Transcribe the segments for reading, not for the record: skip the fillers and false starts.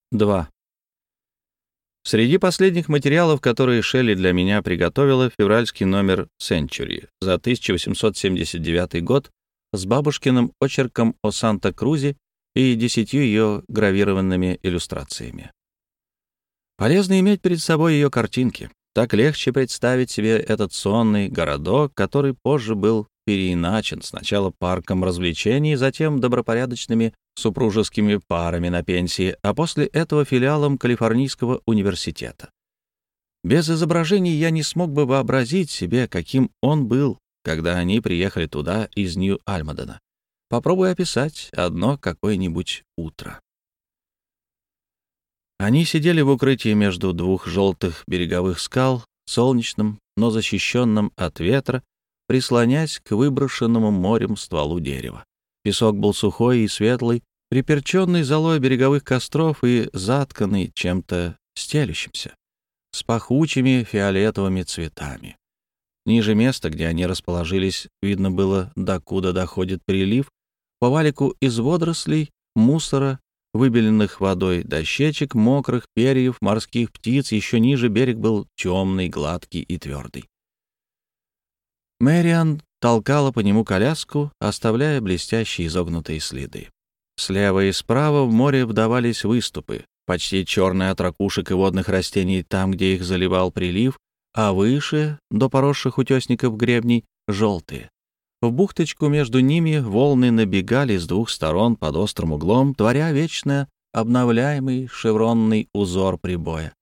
2. Среди последних материалов, которые Шелли для меня приготовила, февральский номер Century за 1879 год с бабушкиным очерком о Санта-Крузе и 10 ее гравированными иллюстрациями. Полезно иметь перед собой ее картинки. Так легче представить себе этот сонный городок, который позже был переиначен сначала парком развлечений, затем добропорядочными супружескими парами на пенсии, а после этого филиалом Калифорнийского университета. Без изображений я не смог бы вообразить себе, каким он был, когда они приехали туда из Нью-Альмадена. Попробуй описать одно какое-нибудь утро. Они сидели в укрытии между двух желтых береговых скал, солнечным, но защищенным от ветра, прислонясь к выброшенному морем стволу дерева. Песок был сухой и светлый, приперченный золой береговых костров и затканный чем-то стелющимся, с пахучими фиолетовыми цветами. Ниже места, где они расположились, видно было, докуда доходит прилив, по валику из водорослей, мусора, выбеленных водой дощечек, мокрых перьев, морских птиц. Еще ниже берег был темный, гладкий и твердый. Мэриан толкала по нему коляску, оставляя блестящие изогнутые следы. Слева и справа в море вдавались выступы, почти черные от ракушек и водных растений там, где их заливал прилив, а выше, до поросших утесников гребней, желтые. В бухточку между ними волны набегали с двух сторон под острым углом, творя вечно обновляемый шевронный узор прибоя.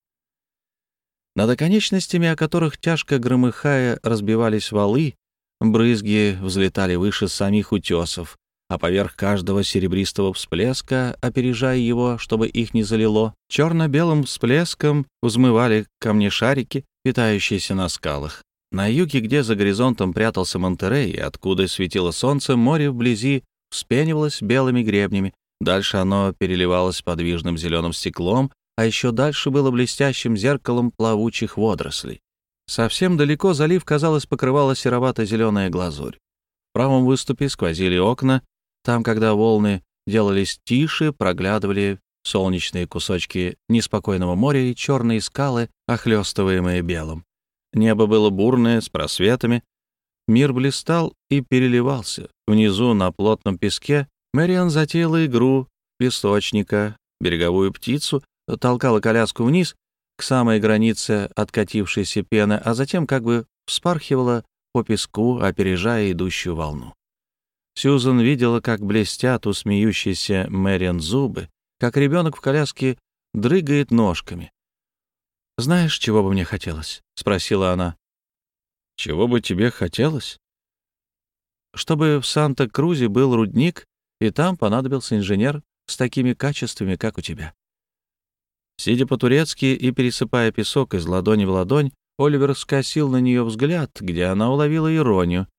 Над оконечностями, о которых, тяжко громыхая, разбивались валы, брызги взлетали выше самих утесов, а поверх каждого серебристого всплеска, опережая его, чтобы их не залило, черно-белым всплеском взмывали камни-шарики, питающиеся на скалах. На юге, где за горизонтом прятался Монтерей, откуда светило солнце, море вблизи вспенивалось белыми гребнями. Дальше оно переливалось подвижным зеленым стеклом, а еще дальше было блестящим зеркалом плавучих водорослей. Совсем далеко залив, казалось, покрывала серовато-зеленая глазурь. В правом выступе сквозили окна. Там, когда волны делались тише, проглядывали солнечные кусочки неспокойного моря и черные скалы, охлёстываемые белым. Небо было бурное, с просветами. Мир блистал и переливался. Внизу, на плотном песке, Мэриан затеяла игру песочника, береговую птицу, толкала коляску вниз к самой границе откатившейся пены, а затем как бы вспархивала по песку, опережая идущую волну. Сьюзан видела, как блестят у смеющейся Мэриан зубы, как ребенок в коляске дрыгает ножками. «Знаешь, чего бы мне хотелось?» — спросила она. «Чего бы тебе хотелось?» «Чтобы в Санта-Крузе был рудник, и там понадобился инженер с такими качествами, как у тебя». Сидя по-турецки и пересыпая песок из ладони в ладонь, Оливер скосил на нее взгляд, где она уловила иронию.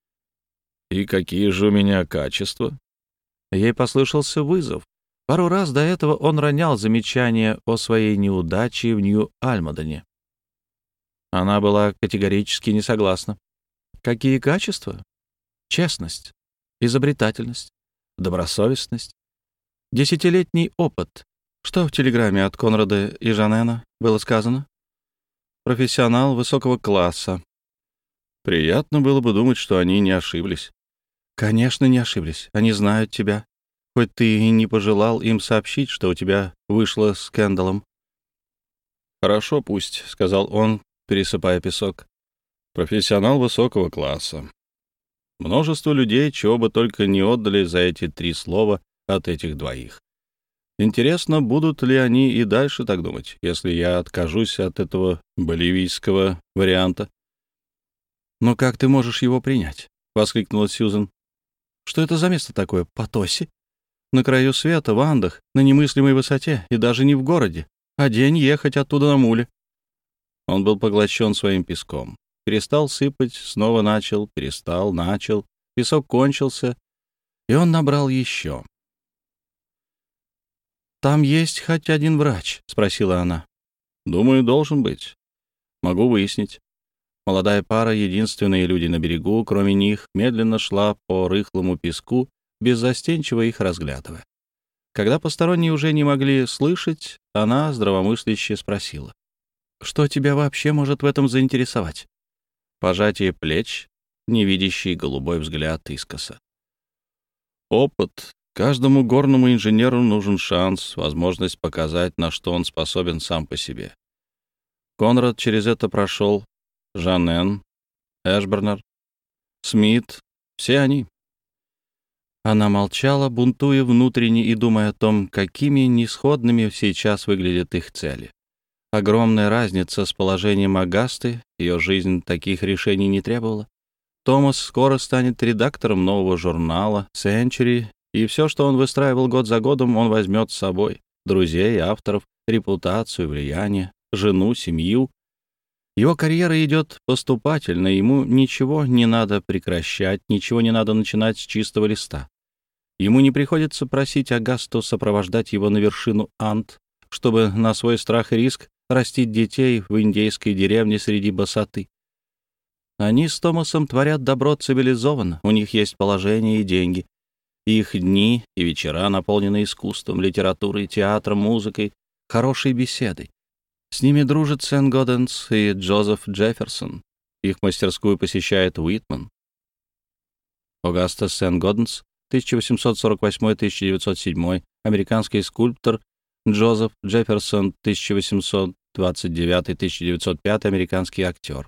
«И какие же у меня качества?» Ей послышался вызов. Пару раз до этого он ронял замечание о своей неудаче в Нью-Альмадене. Она была категорически не согласна. Какие качества? Честность, изобретательность, добросовестность, 10-летний опыт. Что в телеграмме от Конрада и Жанена было сказано? Профессионал высокого класса. Приятно было бы думать, что они не ошиблись. Конечно, не ошиблись. Они знают тебя. Хоть ты и не пожелал им сообщить, что у тебя вышло с Кэндаллом. «Хорошо, пусть», — сказал он, пересыпая песок. «Профессионал высокого класса. Множество людей, чего бы только не отдали за эти 3 слова от этих двоих. Интересно, будут ли они и дальше так думать, если я откажусь от этого боливийского варианта?» «Но как ты можешь его принять?» — воскликнула Сьюзан. «Что это за место такое? Потоси? На краю света, в Андах, на немыслимой высоте, и даже не в городе, а день ехать оттуда на муле». Он был поглощен своим песком. Перестал сыпать, снова начал, перестал, начал. Песок кончился, и он набрал еще. «Там есть хоть один врач?» — спросила она. «Думаю, должен быть. Могу выяснить». Молодая пара, единственные люди на берегу, кроме них, медленно шла по рыхлому песку, беззастенчиво их разглядывая. Когда посторонние уже не могли слышать, она здравомысляще спросила: «Что тебя вообще может в этом заинтересовать?» Пожатие плеч, невидящий голубой взгляд искоса. «Опыт. Каждому горному инженеру нужен шанс, возможность показать, на что он способен сам по себе. Конрад через это прошел, Жанен, Эшбернер, Смит, все они». Она молчала, бунтуя внутренне и думая о том, какими несходными сейчас выглядят их цели. Огромная разница с положением Агасты, ее жизнь таких решений не требовала. Томас скоро станет редактором нового журнала Century, и все, что он выстраивал год за годом, он возьмет с собой: друзей, авторов, репутацию, влияние, жену, семью. Его карьера идет поступательно, ему ничего не надо прекращать, ничего не надо начинать с чистого листа. Ему не приходится просить Агасту сопровождать его на вершину Анд, чтобы на свой страх и риск растить детей в индейской деревне среди босоты. Они с Томасом творят добро цивилизованно, у них есть положение и деньги. Их дни и вечера наполнены искусством, литературой, театром, музыкой, хорошей беседой. С ними дружит Сен-Годенс и Джозеф Джефферсон. Их мастерскую посещает Уитман. Огастас Сен-Годенс, 1848-1907, американский скульптор. Джозеф Джефферсон, 1829-1905, американский актер.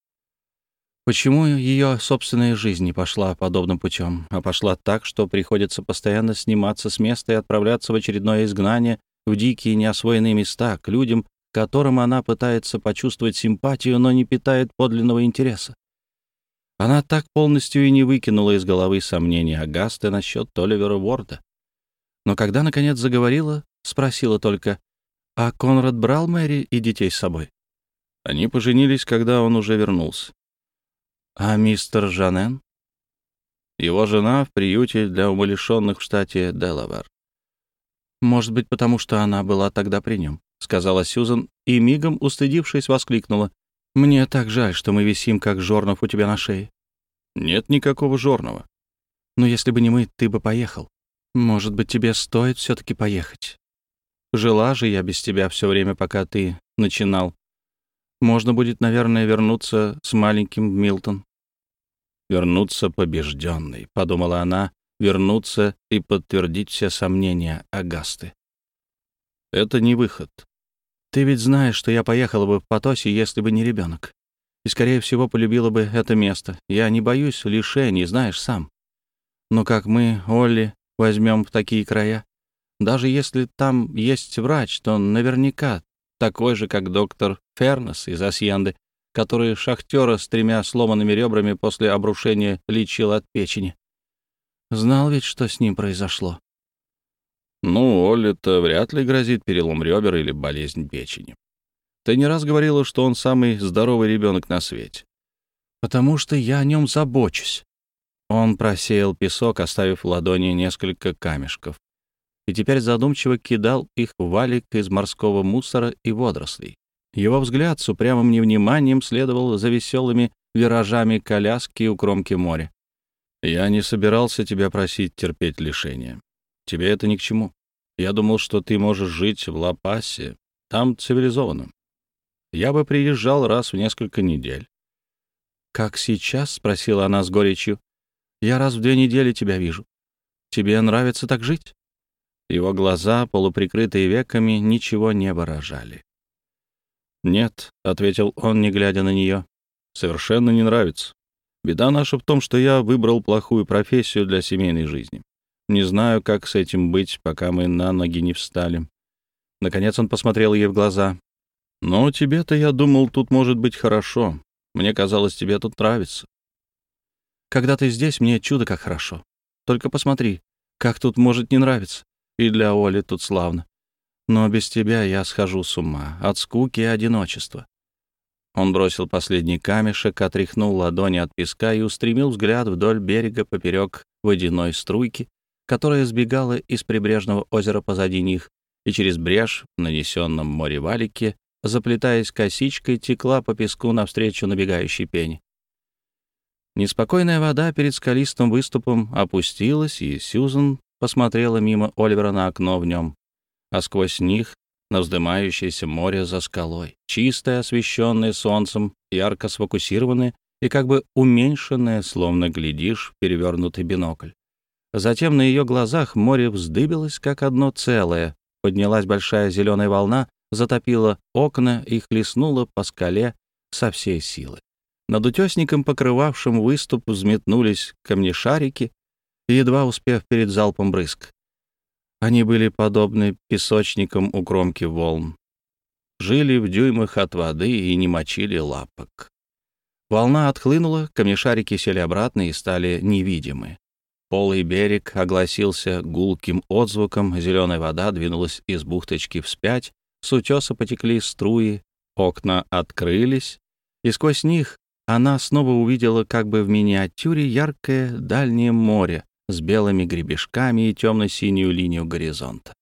Почему ее собственная жизнь не пошла подобным путем, а пошла так, что приходится постоянно сниматься с места и отправляться в очередное изгнание, в дикие неосвоенные места, к людям, которым она пытается почувствовать симпатию, но не питает подлинного интереса? Она так полностью и не выкинула из головы сомнения Агасты насчет Оливера Уорда. Но когда, наконец, заговорила, спросила только: «А Конрад брал Мэри и детей с собой?» Они поженились, когда он уже вернулся. «А мистер Жанен?» Его жена в приюте для умалишенных в штате Делавэр. «Может быть, потому что она была тогда при нем», — сказала Сьюзан, и, мигом устыдившись, воскликнула: «Мне так жаль, что мы висим, как жорнов у тебя на шее». «Нет никакого жорного». «Но если бы не мы, ты бы поехал. Может быть, тебе стоит все-таки поехать. Жила же я без тебя все время, пока ты начинал. Можно будет, наверное, вернуться с маленьким в Милтон». «Вернуться побежденной», — подумала она, вернуться и подтвердить все сомнения Агасты. «Это не выход. Ты ведь знаешь, что я поехала бы в Потосе, если бы не ребенок. И, скорее всего, полюбила бы это место. Я не боюсь лишений, знаешь сам. Но как мы, Олли, возьмем в такие края? Даже если там есть врач, то наверняка такой же, как доктор Фернес из Асьенды, который шахтера с 3 сломанными ребрами после обрушения лечил от печени. Знал ведь, что с ним произошло». «Ну, Оле-то вряд ли грозит перелом ребер или болезнь печени. Ты не раз говорила, что он самый здоровый ребенок на свете». «Потому что я о нем забочусь». Он просеял песок, оставив в ладони несколько камешков, и теперь задумчиво кидал их в валик из морского мусора и водорослей. Его взгляд с упрямым невниманием следовал за веселыми виражами коляски у кромки моря. «Я не собирался тебя просить терпеть лишения. Тебе это ни к чему. Я думал, что ты можешь жить в Ла-Пасе. Там цивилизованно. Я бы приезжал раз в несколько недель». «Как сейчас?» — спросила она с горечью. «Я раз в 2 недели тебя вижу. Тебе нравится так жить?» Его глаза, полуприкрытые веками, ничего не выражали. «Нет», — ответил он, не глядя на нее, — «совершенно не нравится. Беда наша в том, что я выбрал плохую профессию для семейной жизни. Не знаю, как с этим быть, пока мы на ноги не встали». Наконец он посмотрел ей в глаза. «Но тебе-то, я думал, тут может быть хорошо. Мне казалось, тебе тут нравится». «Когда ты здесь, мне чудо как хорошо. Только посмотри, как тут может не нравиться. И для Оли тут славно. Но без тебя я схожу с ума от скуки и одиночества». Он бросил последний камешек, отряхнул ладони от песка и устремил взгляд вдоль берега поперек водяной струйки, которая сбегала из прибрежного озера позади них и через брешь в нанесенном море валике, заплетаясь косичкой, текла по песку навстречу набегающей пене. Неспокойная вода перед скалистым выступом опустилась, и Сьюзан посмотрела мимо Оливера на окно в нем, а сквозь них на вздымающееся море за скалой, чистое, освещенное солнцем, ярко сфокусированное и как бы уменьшенное, словно глядишь в перевернутый бинокль. Затем на ее глазах море вздыбилось, как одно целое, поднялась большая зеленая волна, затопила окна и хлестнула по скале со всей силы. Над утесником, покрывавшим выступ, взметнулись камнешарики, едва успев перед залпом брызг. Они были подобны песочникам у кромки волн, жили в дюймах от воды и не мочили лапок. Волна отхлынула, камнешарики сели обратно и стали невидимы. Полый берег огласился гулким отзвуком, зеленая вода двинулась из бухточки вспять, с утеса потекли струи, окна открылись, и сквозь них она снова увидела как бы в миниатюре яркое дальнее море с белыми гребешками и темно-синюю линию горизонта.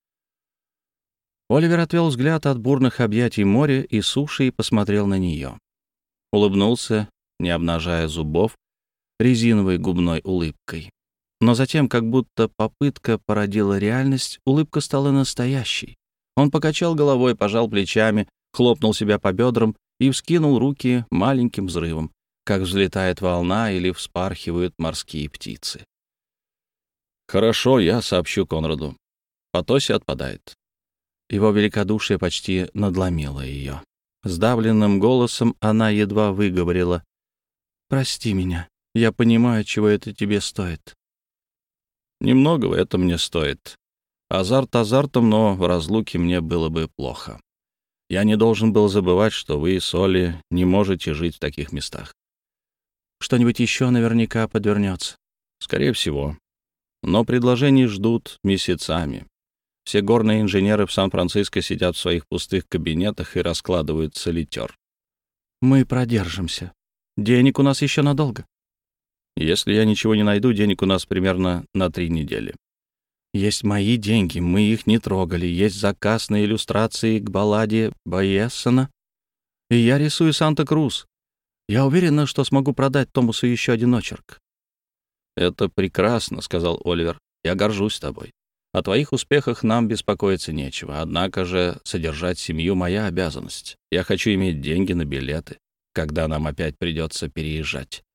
Оливер отвел взгляд от бурных объятий моря и суши и посмотрел на нее. Улыбнулся, не обнажая зубов, резиновой губной улыбкой. Но затем, как будто попытка породила реальность, улыбка стала настоящей. Он покачал головой, пожал плечами, хлопнул себя по бедрам и вскинул руки маленьким взрывом, как взлетает волна или вспархивают морские птицы. «Хорошо, я сообщу Конраду. Потоси отпадает». Его великодушие почти надломило ее. Сдавленным голосом она едва выговорила: «Прости меня, я понимаю, чего это тебе стоит». «Немногого это мне стоит. Азарт азартом, но в разлуке мне было бы плохо. Я не должен был забывать, что вы, Солли, не можете жить в таких местах. Что-нибудь еще наверняка подвернется. Скорее всего. Но предложений ждут месяцами. Все горные инженеры в Сан-Франциско сидят в своих пустых кабинетах и раскладывают солитер. Мы продержимся. Денег у нас еще надолго. Если я ничего не найду, денег у нас примерно на 3 недели. Есть мои деньги, мы их не трогали. Есть заказ на иллюстрации к балладе Байессона. И я рисую Санта-Крус. Я уверена, что смогу продать Томасу еще один очерк. «Это прекрасно», — сказал Оливер. «Я горжусь тобой. О твоих успехах нам беспокоиться нечего. Однако же содержать семью — моя обязанность. Я хочу иметь деньги на билеты, когда нам опять придется переезжать».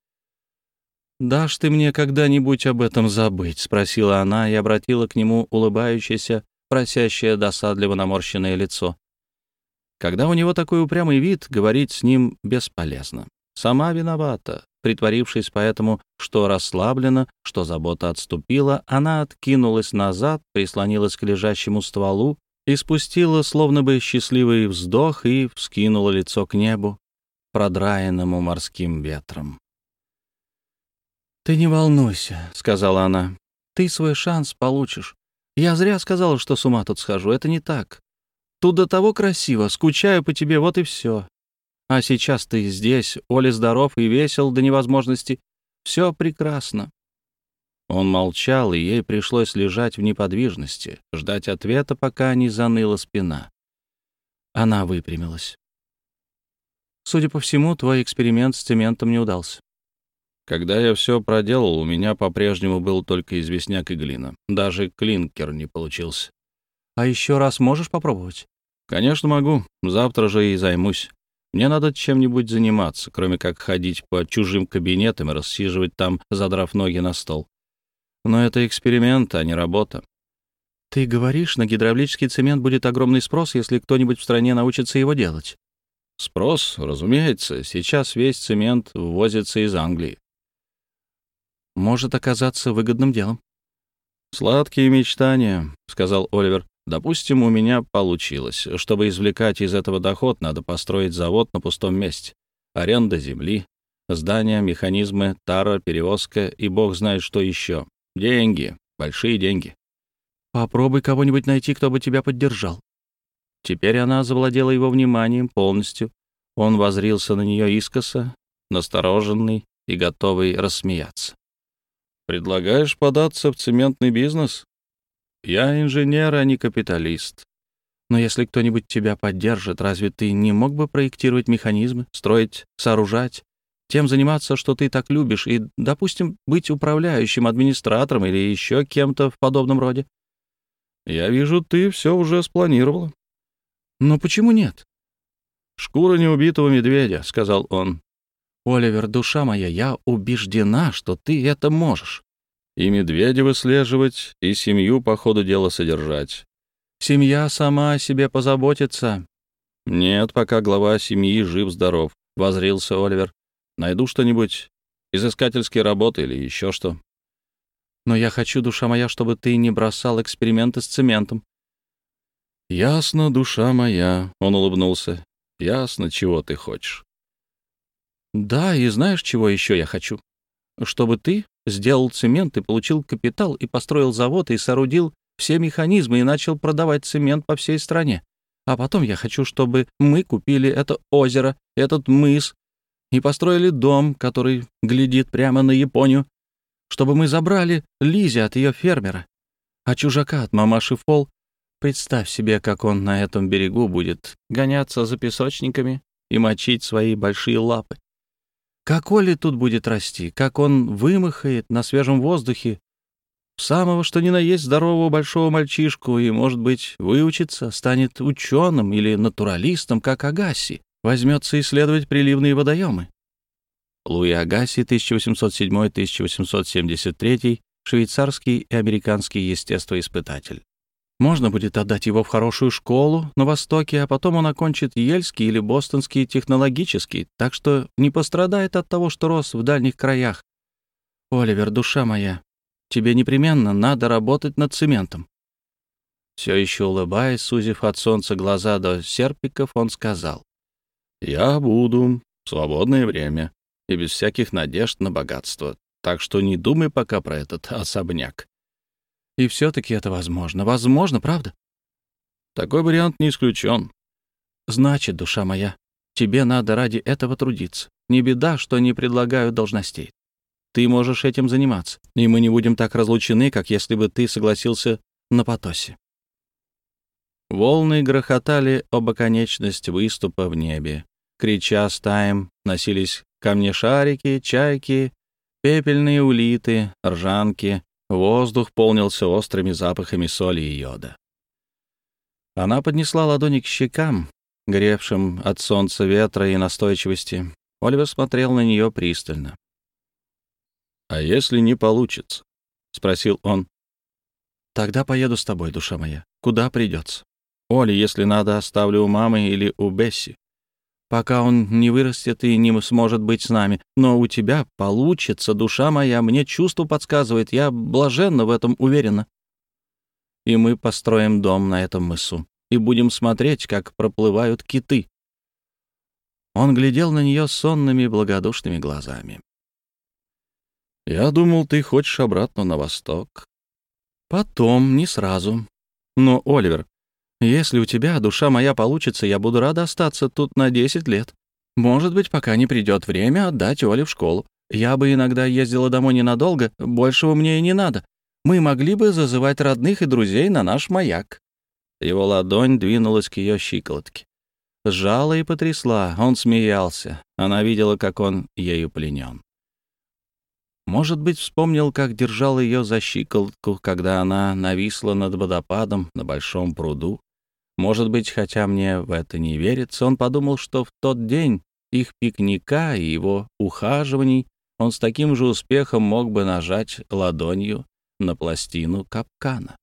«Дашь ты мне когда-нибудь об этом забыть?» — спросила она и обратила к нему улыбающееся, просящее досадливо наморщенное лицо. Когда у него такой упрямый вид, говорить с ним бесполезно. Сама виновата. Притворившись поэтому, что расслаблена, что забота отступила, она откинулась назад, прислонилась к лежащему стволу и спустила словно бы счастливый вздох и вскинула лицо к небу, продраенному морским ветром. «Ты не волнуйся», — сказала она. «Ты свой шанс получишь. Я зря сказала, что с ума тут схожу. Это не так. Тут до того красиво. Скучаю по тебе, вот и все. А сейчас ты здесь, Оля здоров и весел до невозможности. Все прекрасно». Он молчал, и ей пришлось лежать в неподвижности, ждать ответа, пока не заныла спина. Она выпрямилась. «Судя по всему, твой эксперимент с цементом не удался». «Когда я все проделал, у меня по-прежнему был только известняк и глина. Даже клинкер не получился». «А еще раз можешь попробовать?» «Конечно могу. Завтра же и займусь. Мне надо чем-нибудь заниматься, кроме как ходить по чужим кабинетам и рассиживать там, задрав ноги на стол. Но это эксперимент, а не работа». «Ты говоришь, на гидравлический цемент будет огромный спрос, если кто-нибудь в стране научится его делать». «Спрос, разумеется. Сейчас весь цемент ввозится из Англии». «Может оказаться выгодным делом». «Сладкие мечтания», — сказал Оливер. «Допустим, у меня получилось. Чтобы извлекать из этого доход, надо построить завод на пустом месте. Аренда земли, здания, механизмы, тара, перевозка и бог знает что еще. Деньги, большие деньги». «Попробуй кого-нибудь найти, кто бы тебя поддержал». Теперь она завладела его вниманием полностью. Он воззрился на нее искоса, настороженный и готовый рассмеяться. «Предлагаешь податься в цементный бизнес? Я инженер, а не капиталист. Но если кто-нибудь тебя поддержит, разве ты не мог бы проектировать механизмы, строить, сооружать? тем заниматься, что ты так любишь, и, допустим, быть управляющим, администратором или еще кем-то в подобном роде. Я вижу, ты все уже спланировала. Но почему нет? «Шкура неубитого медведя», — сказал он. Оливер, душа моя, я убеждена, что ты это можешь. И медведя выслеживать, и семью по ходу дела содержать. Семья сама о себе позаботится. Нет, пока глава семьи жив-здоров, — воззрился Оливер. Найду что-нибудь, изыскательские работы или еще что. Но я хочу, душа моя, чтобы ты не бросал эксперименты с цементом. Ясно, душа моя, — он улыбнулся. Ясно, чего ты хочешь. Да, и знаешь, чего еще я хочу? Чтобы ты сделал цемент и получил капитал, и построил завод, и соорудил все механизмы, и начал продавать цемент по всей стране. А потом я хочу, чтобы мы купили это озеро, этот мыс, и построили дом, который глядит прямо на Японию, чтобы мы забрали Лизи от ее фермера, а чужака от мамаши Фол. Представь себе, как он на этом берегу будет гоняться за песочниками и мочить свои большие лапы. Как Оли тут будет расти, как он вымахает на свежем воздухе самого что ни на есть здорового большого мальчишку и, может быть, выучится, станет ученым или натуралистом, как Агаси, возьмется исследовать приливные водоемы. Луи Агаси, 1807-1873, швейцарский и американский естествоиспытатель. Можно будет отдать его в хорошую школу на Востоке, а потом он окончит Ельский или Бостонский технологический, так что не пострадает от того, что рос в дальних краях. Оливер, душа моя, тебе непременно надо работать над цементом. Все еще улыбаясь, сузив от солнца глаза до серпиков, он сказал: «Я буду в свободное время и без всяких надежд на богатство, так что не думай пока про этот особняк». И все-таки это возможно. Возможно, правда? Такой вариант не исключен. Значит, душа моя, тебе надо ради этого трудиться. Не беда, что не предлагают должностей. Ты можешь этим заниматься, и мы не будем так разлучены, как если бы ты согласился на Потосе. Волны грохотали об оконечность выступа в небе. Крича стаем, носились камнешарики, чайки, пепельные улиты, ржанки. Воздух полнился острыми запахами соли и йода. Она поднесла ладони к щекам, гревшим от солнца, ветра и настойчивости. Оливер смотрел на нее пристально. «А если не получится?» — спросил он. «Тогда поеду с тобой, душа моя. Куда придется. Оли, если надо, оставлю у мамы или у Бесси. Пока он не вырастет и не сможет быть с нами. Но у тебя получится, душа моя, мне чувство подсказывает, я блаженно в этом уверена. И мы построим дом на этом мысу и будем смотреть, как проплывают киты». Он глядел на нее сонными, благодушными глазами. «Я думал, ты хочешь обратно на восток». «Потом, не сразу. Но, Оливер, если у тебя, душа моя, получится, я буду рада остаться тут на 10 лет. Может быть, пока не придет время отдать Оле в школу. Я бы иногда ездила домой ненадолго, большего мне и не надо. Мы могли бы зазывать родных и друзей на наш маяк». Его ладонь двинулась к ее щиколотке. Сжала и потрясла. Он смеялся. Она видела, как он ею пленен. Может быть, вспомнил, как держал ее за щиколотку, когда она нависла над водопадом на большом пруду. Может быть, хотя мне в это не верится, он подумал, что в тот день их пикника и его ухаживаний он с таким же успехом мог бы нажать ладонью на пластину капкана.